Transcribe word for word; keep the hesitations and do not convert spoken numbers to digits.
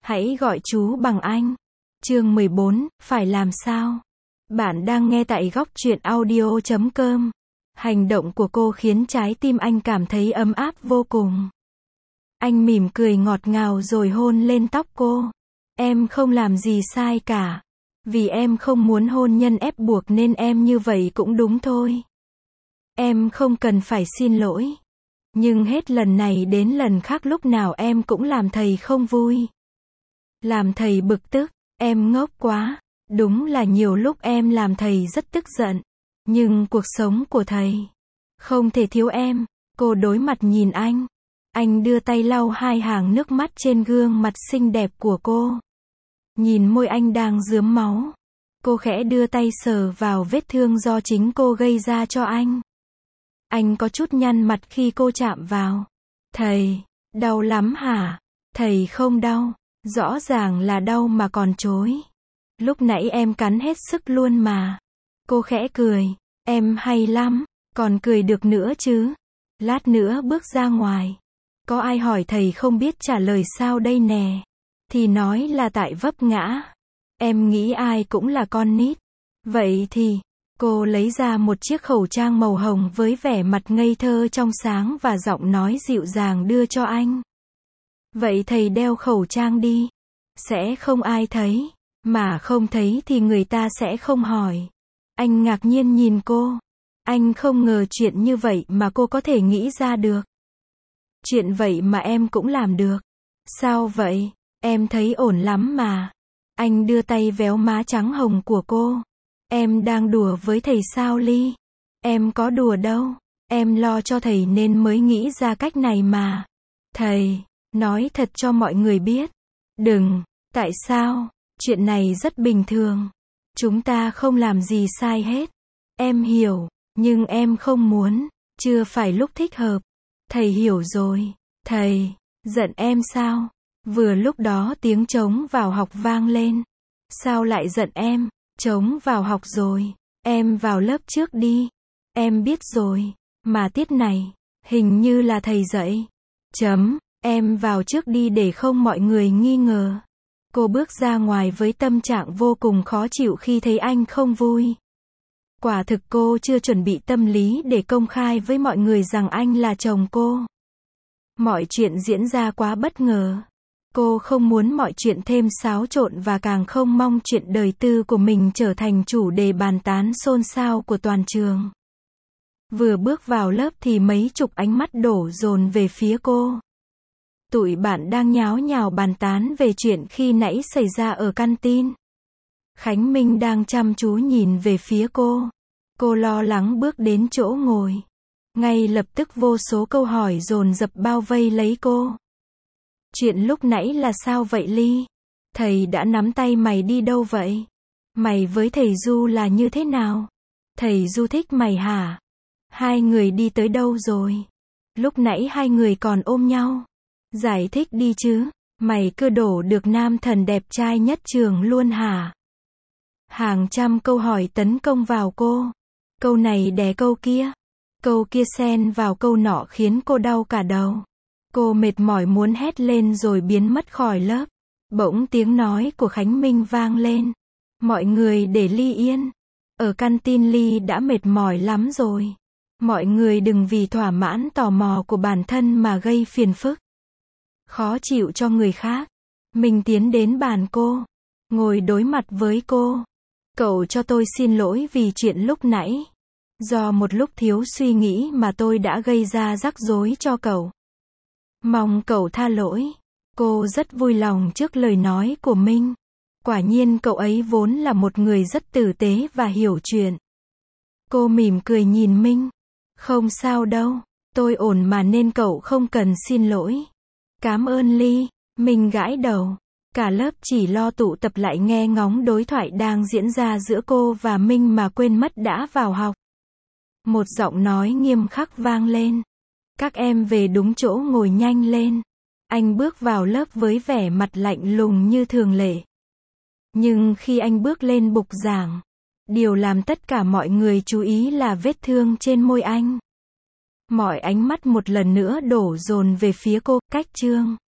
Hãy gọi chú bằng anh. Chương mười bốn, phải làm sao? Bạn đang nghe tại góc truyện audio chấm com. Hành động của cô khiến trái tim anh cảm thấy ấm áp vô cùng. Anh mỉm cười ngọt ngào rồi hôn lên tóc cô. Em không làm gì sai cả. Vì em không muốn hôn nhân ép buộc nên em như vậy cũng đúng thôi. Em không cần phải xin lỗi. Nhưng hết lần này đến lần khác lúc nào em cũng làm thầy không vui. Làm thầy bực tức, em ngốc quá. Đúng là nhiều lúc em làm thầy rất tức giận. Nhưng cuộc sống của thầy không thể thiếu em. Cô đối mặt nhìn anh. Anh đưa tay lau hai hàng nước mắt trên gương mặt xinh đẹp của cô. Nhìn môi anh đang rướm máu. Cô khẽ đưa tay sờ vào vết thương do chính cô gây ra cho anh. Anh có chút nhăn mặt khi cô chạm vào. Thầy, đau lắm hả? Thầy không đau. Rõ ràng là đau mà còn chối. Lúc nãy em cắn hết sức luôn mà. Cô khẽ cười. Em hay lắm, còn cười được nữa chứ. Lát nữa bước ra ngoài. Có ai hỏi thầy không biết trả lời sao đây nè. Thì nói là tại vấp ngã. Em nghĩ ai cũng là con nít. Vậy thì, cô lấy ra một chiếc khẩu trang màu hồng với vẻ mặt ngây thơ trong sáng và giọng nói dịu dàng đưa cho anh. Vậy thầy đeo khẩu trang đi. Sẽ không ai thấy. Mà không thấy thì người ta sẽ không hỏi. Anh ngạc nhiên nhìn cô. Anh không ngờ chuyện như vậy mà cô có thể nghĩ ra được. Chuyện vậy mà em cũng làm được. Sao vậy? Em thấy ổn lắm mà. Anh đưa tay véo má trắng hồng của cô. Em đang đùa với thầy sao Ly? Em có đùa đâu. Em lo cho thầy nên mới nghĩ ra cách này mà. Thầy, nói thật cho mọi người biết. Đừng, tại sao? Chuyện này rất bình thường. Chúng ta không làm gì sai hết. Em hiểu, nhưng em không muốn. Chưa phải lúc thích hợp. Thầy hiểu rồi. Thầy, giận em sao? Vừa lúc đó tiếng trống vào học vang lên. Sao lại giận em? Trống vào học rồi. Em vào lớp trước đi. Em biết rồi. Mà tiết này, hình như là thầy dạy. Chấm, em vào trước đi để không mọi người nghi ngờ. Cô bước ra ngoài với tâm trạng vô cùng khó chịu khi thấy anh không vui. Quả thực cô chưa chuẩn bị tâm lý để công khai với mọi người rằng anh là chồng cô. Mọi chuyện diễn ra quá bất ngờ. Cô không muốn mọi chuyện thêm xáo trộn và càng không mong chuyện đời tư của mình trở thành chủ đề bàn tán xôn xao của toàn trường. Vừa bước vào lớp thì mấy chục ánh mắt đổ dồn về phía cô. Tụi bạn đang nháo nhào bàn tán về chuyện khi nãy xảy ra ở căn tin. Khánh Minh đang chăm chú nhìn về phía cô. Cô lo lắng bước đến chỗ ngồi. Ngay lập tức vô số câu hỏi dồn dập bao vây lấy cô. Chuyện lúc nãy là sao vậy Ly? Thầy đã nắm tay mày đi đâu vậy? Mày với thầy Du là như thế nào? Thầy Du thích mày hả? Hai người đi tới đâu rồi? Lúc nãy hai người còn ôm nhau. Giải thích đi chứ. Mày cứ đổ được nam thần đẹp trai nhất trường luôn hả? Hàng trăm câu hỏi tấn công vào cô. Câu này đè câu kia. Câu kia xen vào câu nọ khiến cô đau cả đầu. Cô mệt mỏi muốn hét lên rồi biến mất khỏi lớp. Bỗng tiếng nói của Khánh Minh vang lên. Mọi người để Ly yên. Ở căn tin Ly đã mệt mỏi lắm rồi. Mọi người đừng vì thỏa mãn tò mò của bản thân mà gây phiền phức. Khó chịu cho người khác. Mình tiến đến bàn cô. Ngồi đối mặt với cô. Cậu cho tôi xin lỗi vì chuyện lúc nãy. Do một lúc thiếu suy nghĩ mà tôi đã gây ra rắc rối cho cậu. Mong cậu tha lỗi. Cô rất vui lòng trước lời nói của Minh. Quả nhiên cậu ấy vốn là một người rất tử tế và hiểu chuyện. Cô mỉm cười nhìn Minh. Không sao đâu. Tôi ổn mà nên cậu không cần xin lỗi. Cảm ơn Ly. Minh gãi đầu. Cả lớp chỉ lo tụ tập lại nghe ngóng đối thoại đang diễn ra giữa cô và Minh mà quên mất đã vào học. Một giọng nói nghiêm khắc vang lên. Các em về đúng chỗ ngồi nhanh lên. Anh bước vào lớp với vẻ mặt lạnh lùng như thường lệ. Nhưng khi anh bước lên bục giảng, điều làm tất cả mọi người chú ý là vết thương trên môi anh. Mọi ánh mắt một lần nữa đổ dồn về phía cô. Cách chương